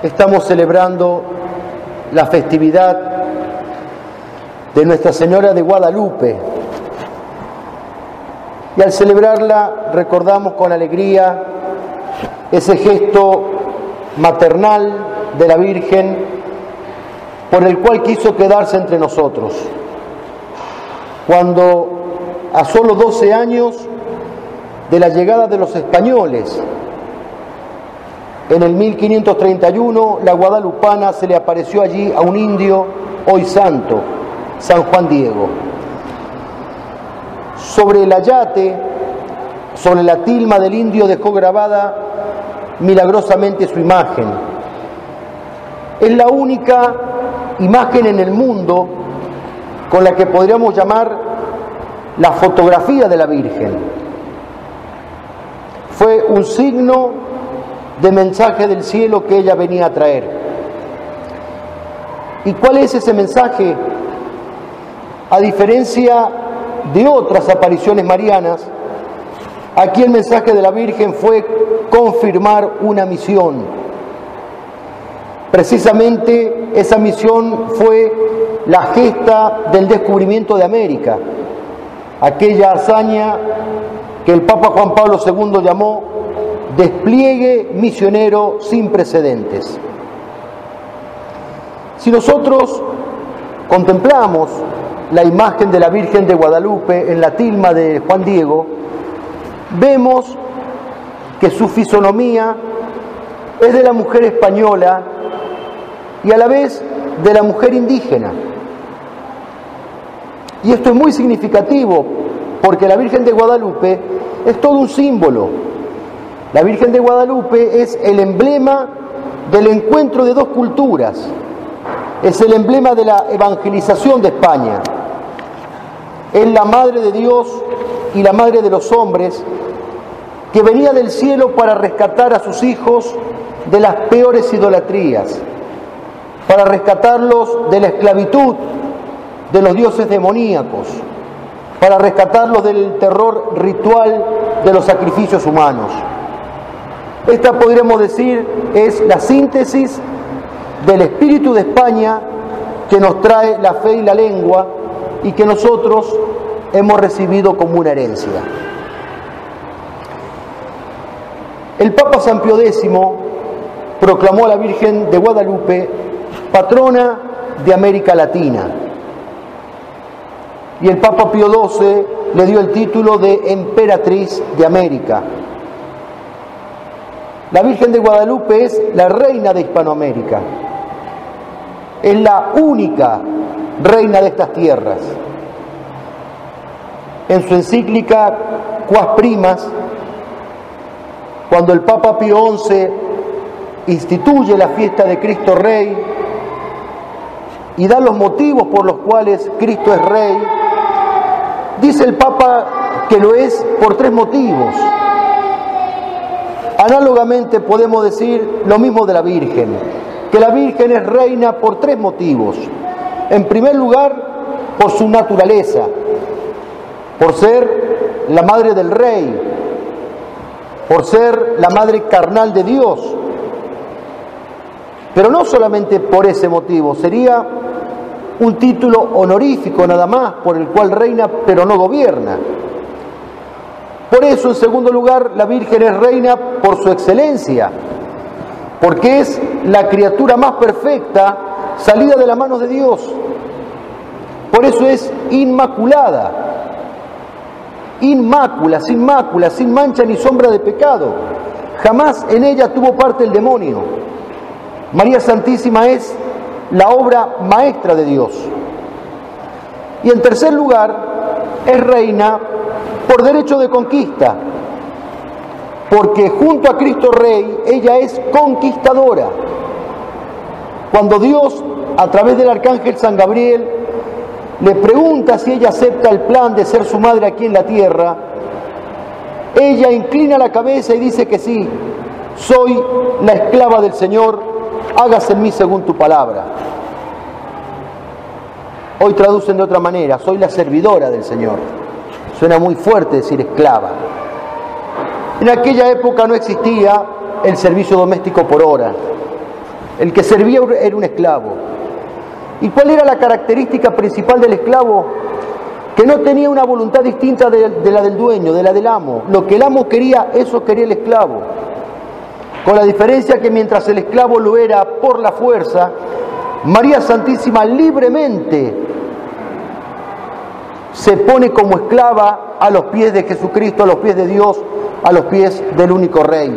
estamos celebrando la festividad de Nuestra Señora de Guadalupe. Y al celebrarla recordamos con alegría ese gesto maternal de la Virgen por el cual quiso quedarse entre nosotros. Cuando a solo 12 años de la llegada de los españoles, en el 1531, la guadalupana se le apareció allí a un indio, hoy santo, San Juan Diego. Sobre el ayate, sobre la tilma del indio dejó grabada milagrosamente su imagen. Es la única imagen en el mundo con la que podríamos llamar la fotografía de la Virgen. Fue un signo de mensaje del cielo que ella venía a traer. ¿Y cuál es ese mensaje? A diferencia de otras apariciones marianas, aquí el mensaje de la Virgen fue confirmar una misión. Precisamente esa misión fue la gesta del descubrimiento de América, aquella hazaña que el Papa Juan Pablo II llamó despliegue misionero sin precedentes. Si nosotros contemplamos la imagen de la Virgen de Guadalupe en la tilma de Juan Diego, vemos que su fisonomía es de la mujer española y a la vez de la mujer indígena. Y esto es muy significativo porque la Virgen de Guadalupe es todo un símbolo. La Virgen de Guadalupe es el emblema del encuentro de dos culturas, es el emblema de la evangelización de España, es la Madre de Dios y la Madre de los hombres que venía del cielo para rescatar a sus hijos de las peores idolatrías, para rescatarlos de la esclavitud de los dioses demoníacos, para rescatarlos del terror ritual de los sacrificios humanos. Esta, podríamos decir, es la síntesis del espíritu de España que nos trae la fe y la lengua y que nosotros hemos recibido como una herencia. El Papa San Pío X proclamó a la Virgen de Guadalupe patrona de América Latina. Y el Papa Pío XII le dio el título de emperatriz de América. La Virgen de Guadalupe es la reina de Hispanoamérica. Es la única reina de estas tierras. En su encíclica Quas Primas, cuando el Papa Pío XI instituye la fiesta de Cristo Rey y da los motivos por los cuales Cristo es Rey, dice el Papa que lo es por 3 motivos. Análogamente podemos decir lo mismo de la Virgen, que la Virgen es reina por 3 motivos. En primer lugar, por su naturaleza, por ser la madre del Rey, por ser la madre carnal de Dios. Pero no solamente por ese motivo, sería un título honorífico nada más, por el cual reina pero no gobierna. Por eso, en segundo lugar, la Virgen es reina por su excelencia, porque es la criatura más perfecta salida de las manos de Dios. Por eso es inmaculada, inmácula, sin mancha ni sombra de pecado. Jamás en ella tuvo parte el demonio. María Santísima es la obra maestra de Dios. Y en tercer lugar, es reina por derecho de conquista, porque junto a Cristo Rey, ella es conquistadora. Cuando Dios, a través del arcángel San Gabriel, le pregunta si ella acepta el plan de ser su madre aquí en la tierra, ella inclina la cabeza y dice que sí, soy la esclava del Señor, hágase en mí según tu palabra. Hoy traducen de otra manera, soy la servidora del Señor. Suena muy fuerte decir esclava. En aquella época no existía el servicio doméstico por hora. El que servía era un esclavo. ¿Y cuál era la característica principal del esclavo? Que no tenía una voluntad distinta de la del dueño, de la del amo. Lo que el amo quería, eso quería el esclavo. Con la diferencia que mientras el esclavo lo era por la fuerza, María Santísima libremente se pone como esclava a los pies de Jesucristo, a los pies de Dios, a los pies del único Rey.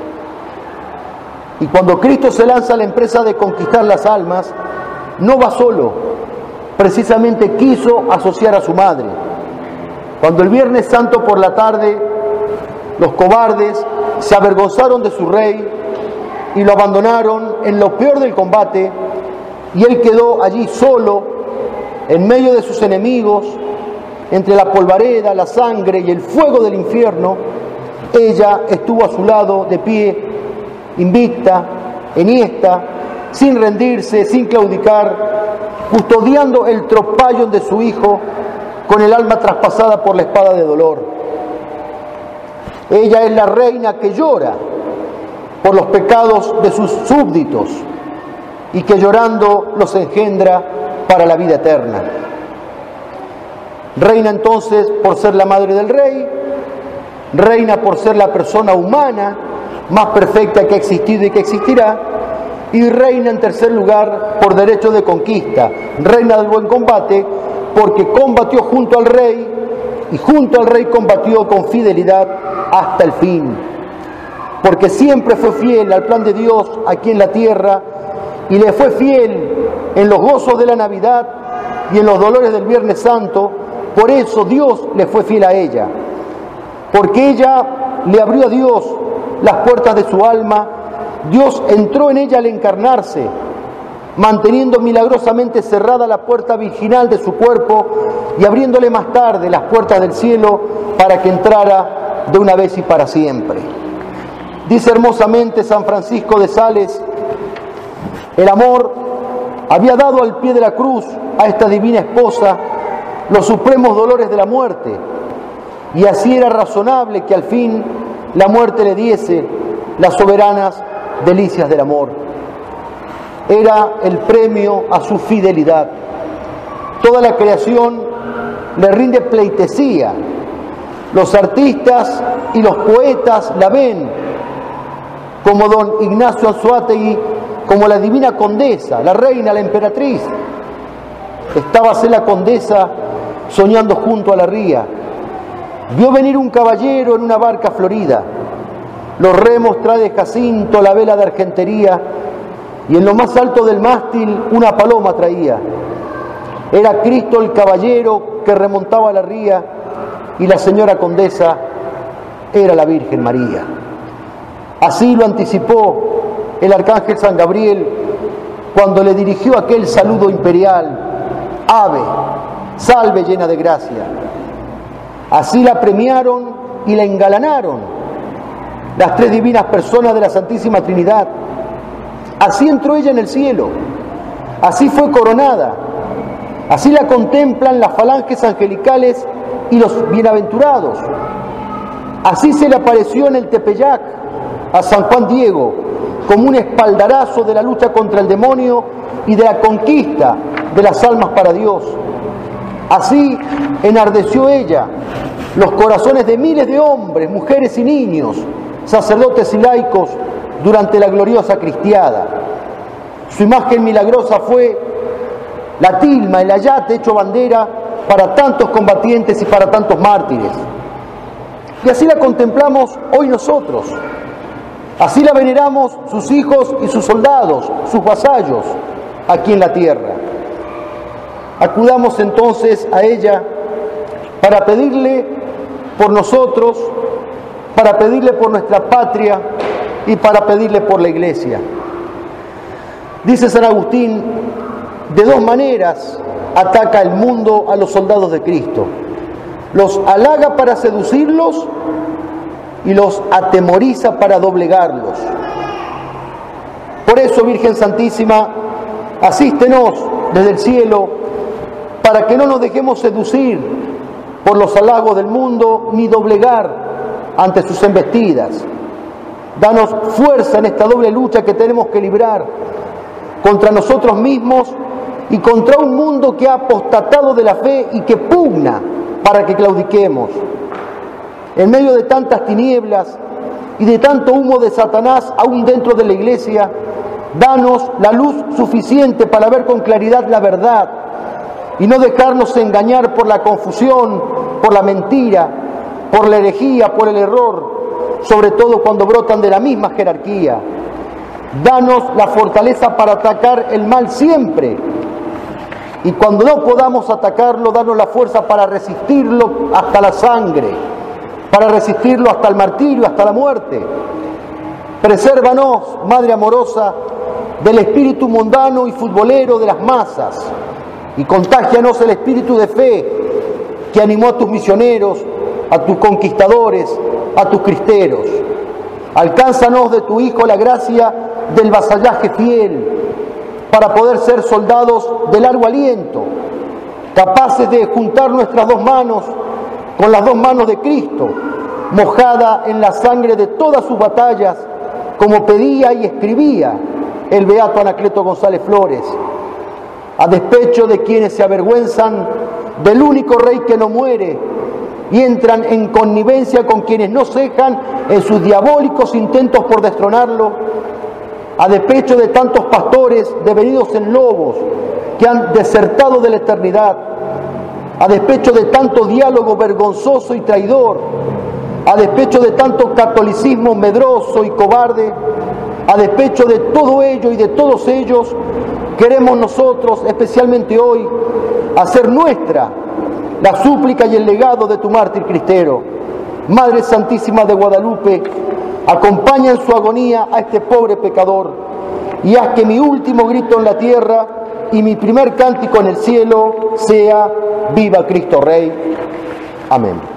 Y cuando Cristo se lanza a la empresa de conquistar las almas, no va solo. Precisamente quiso asociar a su madre. Cuando el Viernes Santo por la tarde los cobardes se avergonzaron de su rey y lo abandonaron en lo peor del combate, y él quedó allí solo en medio de sus enemigos, entre la polvareda, la sangre y el fuego del infierno, ella estuvo a su lado de pie, invicta, enhiesta, sin rendirse, sin claudicar, custodiando el tropallón de su hijo con el alma traspasada por la espada de dolor. Ella es la reina que llora por los pecados de sus súbditos y que llorando los engendra para la vida eterna. Reina entonces por ser la madre del rey, reina por ser la persona humana más perfecta que ha existido y que existirá, y reina en tercer lugar por derecho de conquista, reina del buen combate, porque combatió junto al rey y junto al rey combatió con fidelidad hasta el fin, porque siempre fue fiel al plan de Dios aquí en la tierra y le fue fiel en los gozos de la Navidad y en los dolores del Viernes Santo. Por eso Dios le fue fiel a ella, porque ella le abrió a Dios las puertas de su alma. Dios entró en ella al encarnarse, manteniendo milagrosamente cerrada la puerta virginal de su cuerpo y abriéndole más tarde las puertas del cielo para que entrara de una vez y para siempre. Dice hermosamente San Francisco de Sales: el amor había dado al pie de la cruz a esta divina esposa los supremos dolores de la muerte, y así era razonable que al fin la muerte le diese las soberanas delicias del amor. Era el premio a su fidelidad. Toda la creación le rinde pleitesía. Los artistas y los poetas la ven como don Ignacio Anzoátegui, como la divina condesa, la reina, la emperatriz. Estábase la condesa soñando junto a la ría. Vio venir un caballero en una barca florida. Los remos trae de jacinto, la vela de argentería, y en lo más alto del mástil una paloma traía. Era Cristo el caballero que remontaba la ría, y la señora condesa era la Virgen María. Así lo anticipó el arcángel San Gabriel cuando le dirigió aquel saludo imperial: ave, salve llena de gracia. Así la premiaron y la engalanaron las tres divinas personas de la Santísima Trinidad. Así entró ella en el cielo, así fue coronada, así la contemplan las falanges angelicales y los bienaventurados. Así se le apareció en el Tepeyac a San Juan Diego como un espaldarazo de la lucha contra el demonio y de la conquista de las almas para Dios. Así enardeció ella los corazones de miles de hombres, mujeres y niños, sacerdotes y laicos durante la gloriosa cristiada. Su imagen milagrosa fue la tilma, el ayate hecho bandera para tantos combatientes y para tantos mártires. Y así la contemplamos hoy nosotros. Así la veneramos sus hijos y sus soldados, sus vasallos, aquí en la tierra. Acudamos entonces a ella para pedirle por nosotros, para pedirle por nuestra patria y para pedirle por la Iglesia. Dice San Agustín: de dos maneras ataca el mundo a los soldados de Cristo. Los halaga para seducirlos y los atemoriza para doblegarlos. Por eso, Virgen Santísima, asístenos desde el cielo para que no nos dejemos seducir por los halagos del mundo ni doblegar ante sus embestidas. Danos fuerza en esta doble lucha que tenemos que librar contra nosotros mismos y contra un mundo que ha apostatado de la fe y que pugna para que claudiquemos. En medio de tantas tinieblas y de tanto humo de Satanás aún dentro de la Iglesia, danos la luz suficiente para ver con claridad la verdad y no dejarnos engañar por la confusión, por la mentira, por la herejía, por el error, sobre todo cuando brotan de la misma jerarquía. Danos la fortaleza para atacar el mal siempre, y cuando no podamos atacarlo, danos la fuerza para resistirlo hasta la sangre, para resistirlo hasta el martirio, hasta la muerte. Presérvanos, Madre amorosa, del espíritu mundano y futbolero de las masas, y contágianos el espíritu de fe que animó a tus misioneros, a tus conquistadores, a tus cristeros. Alcánzanos de tu Hijo la gracia del vasallaje fiel, para poder ser soldados de largo aliento, capaces de juntar nuestras dos manos con las dos manos de Cristo, mojada en la sangre de todas sus batallas, como pedía y escribía el beato Anacleto González Flores, a despecho de quienes se avergüenzan del único Rey que no muere y entran en connivencia con quienes no cejan en sus diabólicos intentos por destronarlo, a despecho de tantos pastores devenidos en lobos que han desertado de la eternidad, a despecho de tanto diálogo vergonzoso y traidor, a despecho de tanto catolicismo medroso y cobarde, a despecho de todo ello y de todos ellos, queremos nosotros, especialmente hoy, hacer nuestra la súplica y el legado de tu mártir cristero. Madre Santísima de Guadalupe, acompaña en su agonía a este pobre pecador y haz que mi último grito en la tierra y mi primer cántico en el cielo sea: ¡Viva Cristo Rey! Amén.